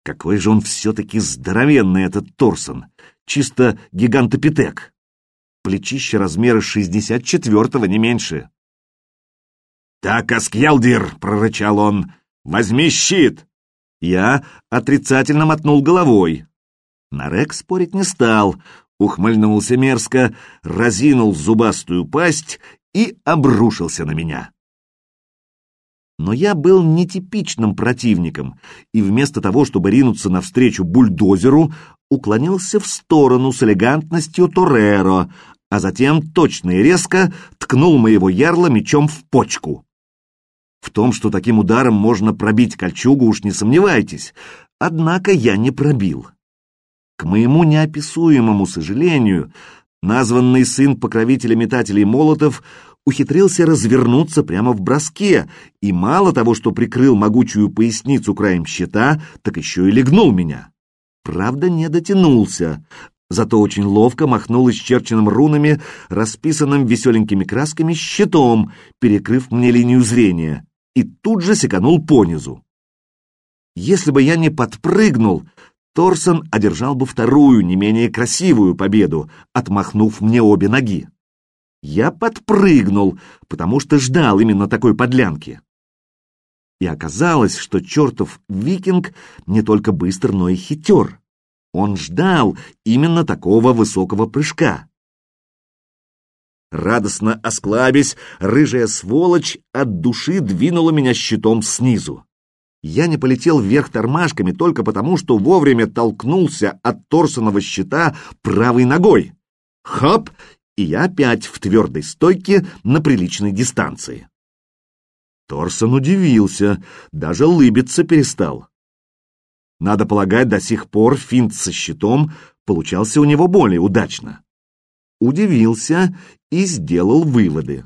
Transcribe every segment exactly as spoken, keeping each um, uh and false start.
Какой же он все-таки здоровенный, этот Торсон! Чисто гигантопитек! Плечище размера шестьдесят четвертого, не меньше. «Так, Аскьялдир!» — прорычал он. «Возьми щит!» Я отрицательно мотнул головой. Нарек спорить не стал, ухмыльнулся мерзко, разинул зубастую пасть и обрушился на меня. Но я был нетипичным противником, и вместо того, чтобы ринуться навстречу бульдозеру, уклонился в сторону с элегантностью тореро, а затем точно и резко ткнул моего ярла мечом в почку. В том, что таким ударом можно пробить кольчугу, уж не сомневайтесь, однако я не пробил. К моему неописуемому сожалению, названный сын покровителя метателей молотов ухитрился развернуться прямо в броске, и мало того, что прикрыл могучую поясницу краем щита, так еще и легнул меня. Правда, не дотянулся, зато очень ловко махнул исчерченным рунами, расписанным веселенькими красками щитом, перекрыв мне линию зрения, и тут же секанул понизу. Если бы я не подпрыгнул, Торсон одержал бы вторую, не менее красивую победу, отмахнув мне обе ноги. Я подпрыгнул, потому что ждал именно такой подлянки. И оказалось, что чертов викинг не только быстр, но и хитер. Он ждал именно такого высокого прыжка. Радостно осклабясь, рыжая сволочь от души двинула меня щитом снизу. Я не полетел вверх тормашками только потому, что вовремя толкнулся от Торсонова щита правой ногой. Хоп! И я опять в твердой стойке на приличной дистанции. Торсон удивился, даже лыбиться перестал. Надо полагать, до сих пор финт со щитом получался у него более удачно. Удивился и сделал выводы.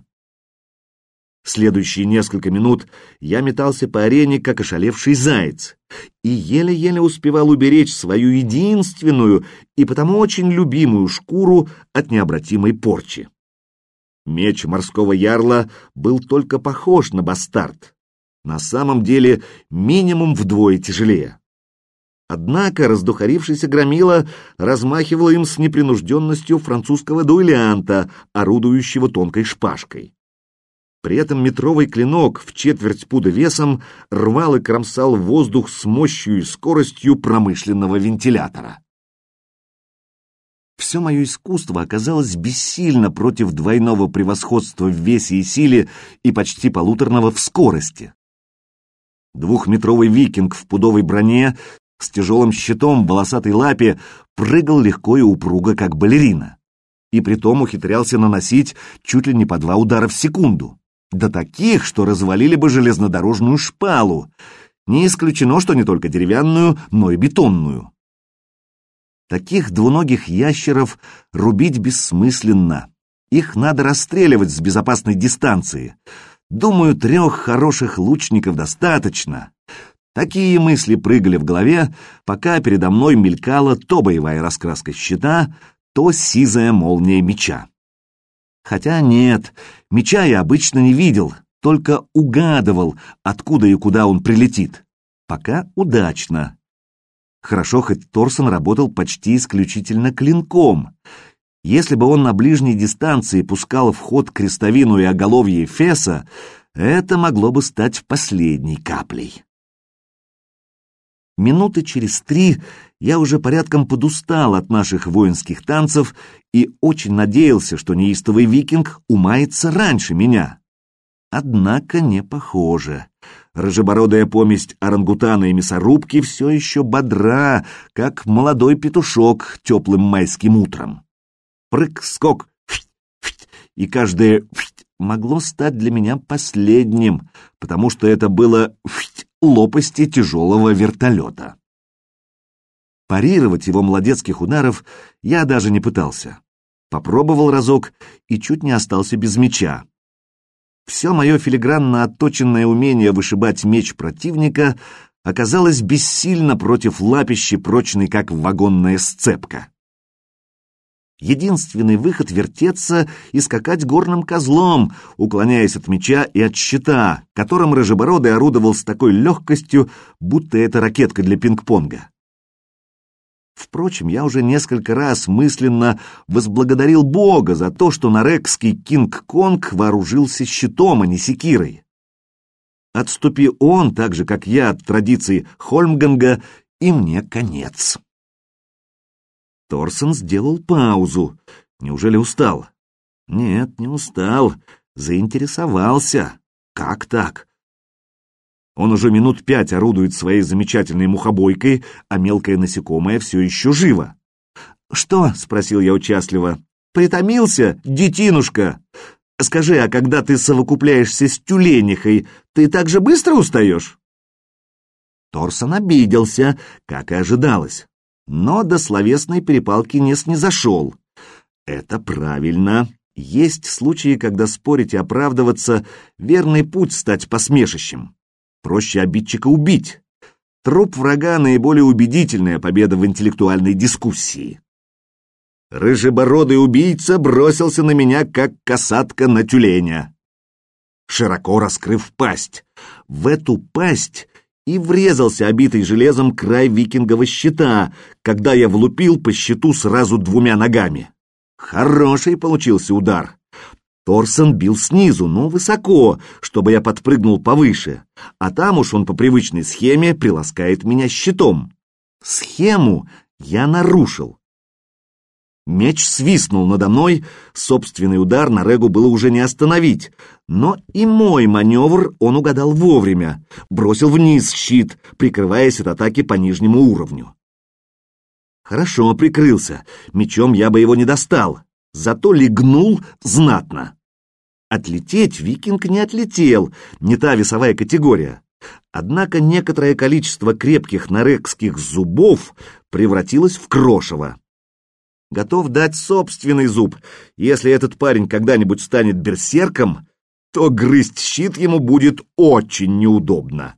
Следующие несколько минут я метался по арене, как ошалевший заяц, и еле-еле успевал уберечь свою единственную и потому очень любимую шкуру от необратимой порчи. Меч морского ярла был только похож на бастард, на самом деле минимум вдвое тяжелее. Однако раздухарившийся громила размахивал им с непринужденностью французского дуэлянта, орудующего тонкой шпажкой. При этом метровый клинок в четверть пуда весом рвал и кромсал воздух с мощью и скоростью промышленного вентилятора. Все мое искусство оказалось бессильно против двойного превосходства в весе и силе и почти полуторного в скорости. Двухметровый викинг в пудовой броне с тяжелым щитом в волосатой лапе прыгал легко и упруго, как балерина, и притом ухитрялся наносить чуть ли не по два удара в секунду. До таких, что развалили бы железнодорожную шпалу. Не исключено, что не только деревянную, но и бетонную. Таких двуногих ящеров рубить бессмысленно. Их надо расстреливать с безопасной дистанции. Думаю, трех хороших лучников достаточно. Такие мысли прыгали в голове, пока передо мной мелькала то боевая раскраска щита, то сизая молния меча. Хотя нет, меча я обычно не видел, только угадывал, откуда и куда он прилетит. Пока удачно. Хорошо, хоть Торсон работал почти исключительно клинком. Если бы он на ближней дистанции пускал в ход крестовину и оголовье Феса, это могло бы стать последней каплей. Минуты через три я уже порядком подустал от наших воинских танцев и очень надеялся, что неистовый викинг умается раньше меня. Однако не похоже. Рыжебородая помесь орангутана и мясорубки все еще бодра, как молодой петушок теплым майским утром. Прыг-скок, и каждое могло стать для меня последним, потому что это было лопасти тяжелого вертолета. Парировать его молодецких ударов я даже не пытался. Попробовал разок и чуть не остался без меча. Все мое филигранно отточенное умение вышибать меч противника оказалось бессильно против лапищи, прочной как вагонная сцепка. Единственный выход — вертеться и скакать горным козлом, уклоняясь от меча и от щита, которым Рыжебородый орудовал с такой легкостью, будто это ракетка для пинг-понга. Впрочем, я уже несколько раз мысленно возблагодарил Бога за то, что нарекский Кинг-Конг вооружился щитом, а не секирой. Отступи он, так же, как я, от традиций Хольмганга, и мне конец. Торсон сделал паузу. Неужели устал? Нет, не устал. Заинтересовался. Как так? Он уже минут пять орудует своей замечательной мухобойкой, а мелкое насекомое все еще живо. «Что?» — спросил я участливо. «Притомился, детинушка? Скажи, а когда ты совокупляешься с тюленихой, ты так же быстро устаешь?» Торсон обиделся, как и ожидалось, но до словесной перепалки не снизошел. Это правильно. Есть случаи, когда спорить и оправдываться — верный путь стать посмешищем. Проще обидчика убить. Труп врага — наиболее убедительная победа в интеллектуальной дискуссии. Рыжебородый убийца бросился на меня, как касатка на тюленя, широко раскрыв пасть. В эту пасть и врезался обитый железом край викингового щита, когда я влупил по щиту сразу двумя ногами. Хороший получился удар. Торсон бил снизу, но высоко, чтобы я подпрыгнул повыше, а там уж он по привычной схеме приласкает меня щитом. Схему я нарушил. Меч свистнул надо мной, собственный удар на Регу было уже не остановить, но и мой маневр он угадал вовремя, бросил вниз щит, прикрываясь от атаки по нижнему уровню. Хорошо прикрылся, мечом я бы его не достал, зато легнул знатно. Отлететь викинг не отлетел, не та весовая категория. Однако некоторое количество крепких нарекских зубов превратилось в крошево. Готов дать собственный зуб. Если этот парень когда-нибудь станет берсерком, то грызть щит ему будет очень неудобно.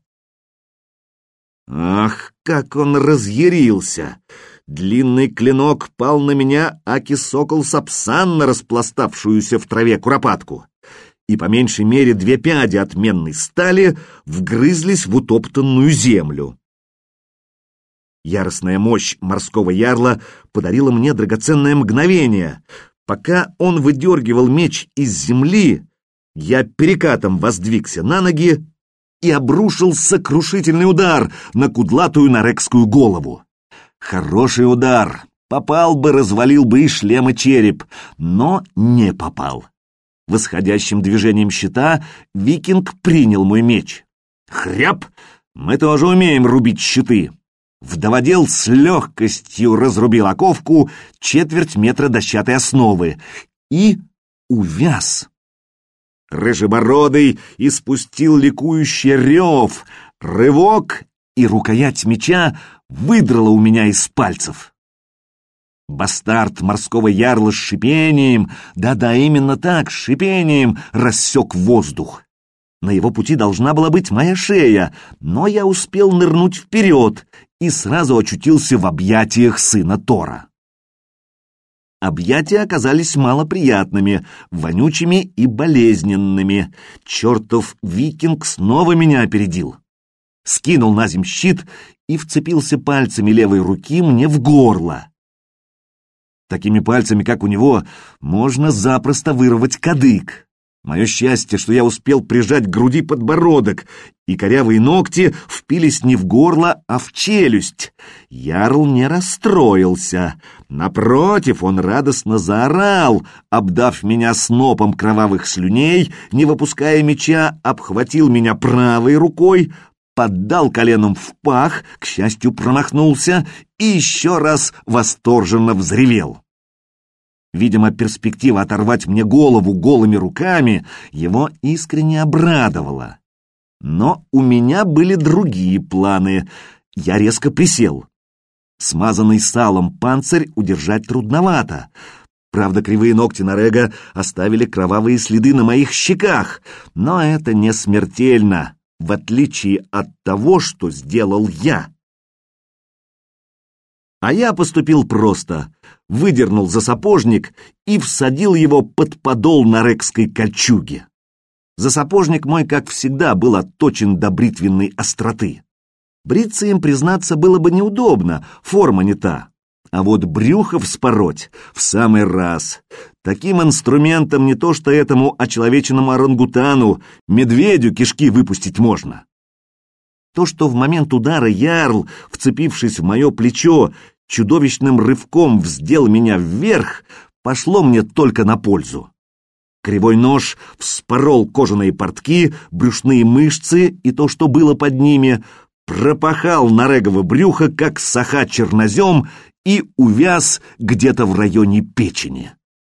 Ах, как он разъярился! Длинный клинок пал на меня, аки сокол сапсан на распластавшуюся в траве куропатку, и по меньшей мере две пяди отменной стали вгрызлись в утоптанную землю. Яростная мощь морского ярла подарила мне драгоценное мгновение. Пока он выдергивал меч из земли, я перекатом воздвигся на ноги и обрушил сокрушительный удар на кудлатую нарекскую голову. Хороший удар. Попал бы, развалил бы и шлем, и череп, но не попал. Восходящим движением щита викинг принял мой меч. Хряп! Мы тоже умеем рубить щиты. Вдоводел с легкостью разрубил оковку, четверть метра дощатой основы, и увяз. Рыжебородый испустил ликующий рев, рывок, и рукоять меча выдрала у меня из пальцев. Бастард морского ярла с шипением, да-да, именно так, с шипением, рассек воздух. На его пути должна была быть моя шея, но я успел нырнуть вперед и сразу очутился в объятиях сына Тора. Объятия оказались малоприятными, вонючими и болезненными. Чертов викинг снова меня опередил. Скинул на земь щит и вцепился пальцами левой руки мне в горло. Такими пальцами, как у него, можно запросто вырвать кадык. Мое счастье, что я успел прижать к груди подбородок, и корявые ногти впились не в горло, а в челюсть. Ярл не расстроился. Напротив, он радостно заорал, обдав меня снопом кровавых слюней, не выпуская меча, обхватил меня правой рукой, поддал коленом в пах, к счастью, промахнулся и еще раз восторженно взревел. Видимо, перспектива оторвать мне голову голыми руками его искренне обрадовала. Но у меня были другие планы. Я резко присел. Смазанный салом панцирь удержать трудновато. Правда, кривые ногти Нарега оставили кровавые следы на моих щеках, но это не смертельно, в отличие от того, что сделал я. А я поступил просто. Выдернул засапожник и всадил его под подол нарекской кольчуги. Засапожник мой, как всегда, был отточен до бритвенной остроты. Бриться им, признаться, было бы неудобно, форма не та. А вот брюхо вспороть в самый раз. Таким инструментом не то что этому очеловеченному орангутану, медведю кишки выпустить можно. То, что в момент удара ярл, вцепившись в мое плечо, чудовищным рывком вздел меня вверх, пошло мне только на пользу. Кривой нож вспорол кожаные портки, брюшные мышцы и то, что было под ними, пропахал Нарегово брюхо, как саха чернозем, и увяз где-то в районе печени.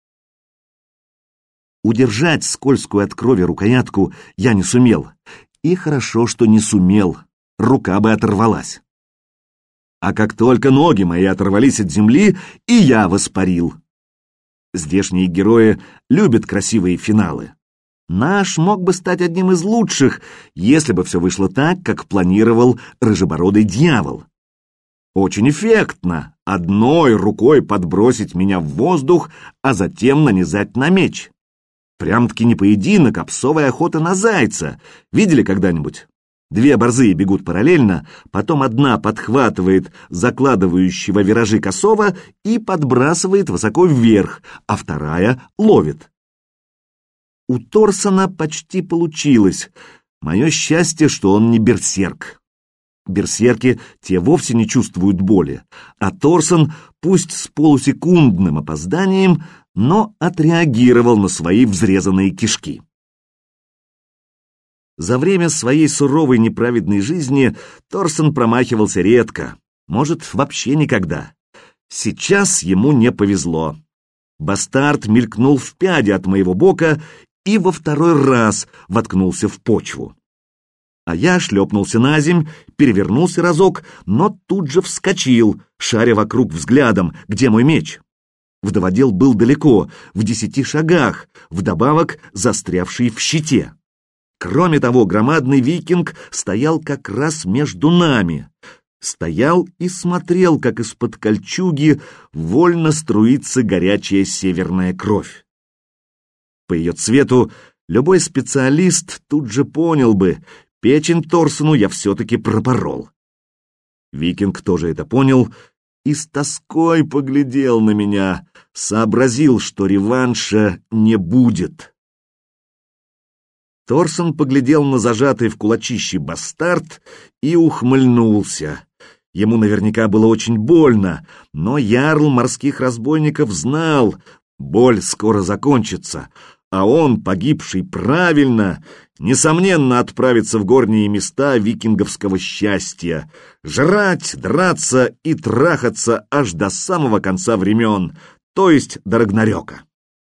Удержать скользкую от крови рукоятку я не сумел. И хорошо, что не сумел. Рука бы оторвалась. А как только ноги мои оторвались от земли, и я воспарил. Здешние герои любят красивые финалы. Наш мог бы стать одним из лучших, если бы все вышло так, как планировал рыжебородый дьявол. Очень эффектно одной рукой подбросить меня в воздух, а затем нанизать на меч. Прям-таки не поединок, а псовая охота на зайца. Видели когда-нибудь? Две борзые бегут параллельно, потом одна подхватывает закладывающего виражи косого и подбрасывает высоко вверх, а вторая ловит. У Торсона почти получилось. Мое счастье, что он не берсерк. Берсерки те вовсе не чувствуют боли, а Торсон, пусть с полусекундным опозданием, но отреагировал на свои взрезанные кишки. За время своей суровой неправедной жизни Торсон промахивался редко, может, вообще никогда. Сейчас ему не повезло. Бастард мелькнул в пяде от моего бока и во второй раз воткнулся в почву. А я шлепнулся на земь, перевернулся разок, но тут же вскочил, шаря вокруг взглядом, где мой меч. Вдоводел был далеко, в десяти шагах, вдобавок застрявший в щите. Кроме того, громадный викинг стоял как раз между нами. Стоял и смотрел, как из-под кольчуги вольно струится горячая северная кровь. По ее цвету любой специалист тут же понял бы, печень Торсону я все-таки пропорол. Викинг тоже это понял и с тоской поглядел на меня, сообразил, что реванша не будет. Торсон поглядел на зажатый в кулачище бастард и ухмыльнулся. Ему наверняка было очень больно, но ярл морских разбойников знал, боль скоро закончится, а он, погибший правильно, несомненно отправится в горние места викинговского счастья, жрать, драться и трахаться аж до самого конца времен, то есть до Рагнарёка.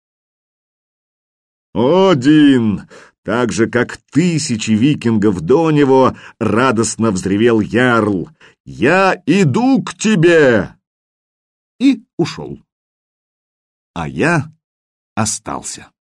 «Один!» Так же, как тысячи викингов до него, радостно взревел ярл. «Я иду к тебе!» И ушел. А я остался.